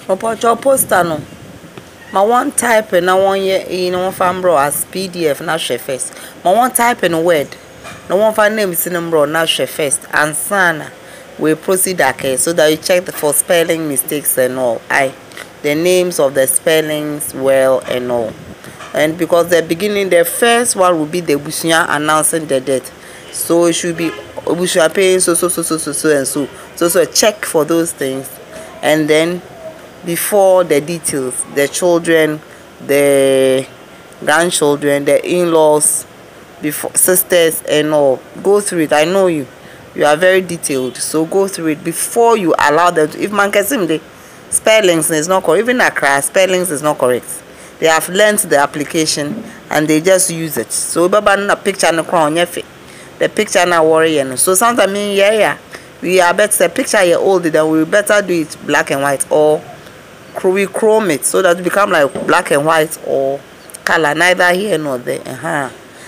Your poster no. My one type and I want you know fan bro as PDF na share first. My one type in Word. No one fan name is in bro na share first. And sana we proceed okay so that you check for spelling mistakes and all. The names of the spellings well and all. And because the beginning, the first one will be the Bushia announcing the death. So it should be Bushia paying so and so. So check for those things. And then before the details, the children, the grandchildren, the in-laws, before sisters and all. Go through it. I know you. You are very detailed. So go through it before you allow them to. If man can see the spellings is not correct, even Accra spellings is not correct. They have learned the application and they just use it. So a picture no crown the picture na worry. So sometimes we are better picture here old then we better do it black and white or we chrome it so that it become like black and white or color neither here nor there.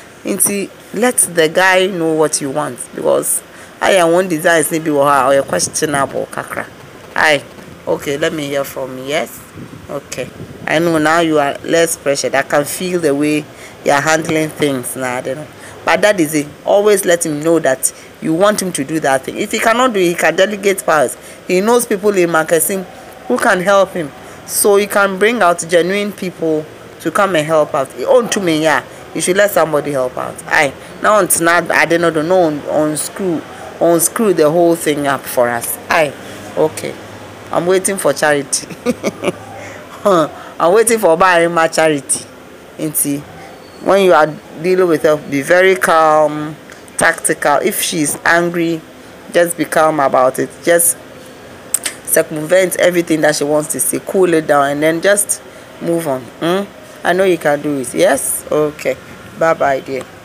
Let the guy know what you want because I want designs maybe or questionable kakra. Okay, let me hear from you. Yes? Okay. I know now you are less pressured. I can feel the way you are handling things now. But that is it. Always let him know that you want him to do that thing. If he cannot do it, he can delegate powers. He knows people in Marketing who can help him. So he can bring out genuine people to come and help out. On to me, yeah. You should let somebody help out. Now it's not, I don't know, unscrew the whole thing up for us. Okay. I'm waiting for charity. I'm waiting for buying my charity. When you are dealing with her, be very calm, tactical. If she's angry, just be calm about it. Just circumvent everything that she wants to say. Cool it down and then just move on. I know you can do it. Yes? Okay. Bye-bye, dear.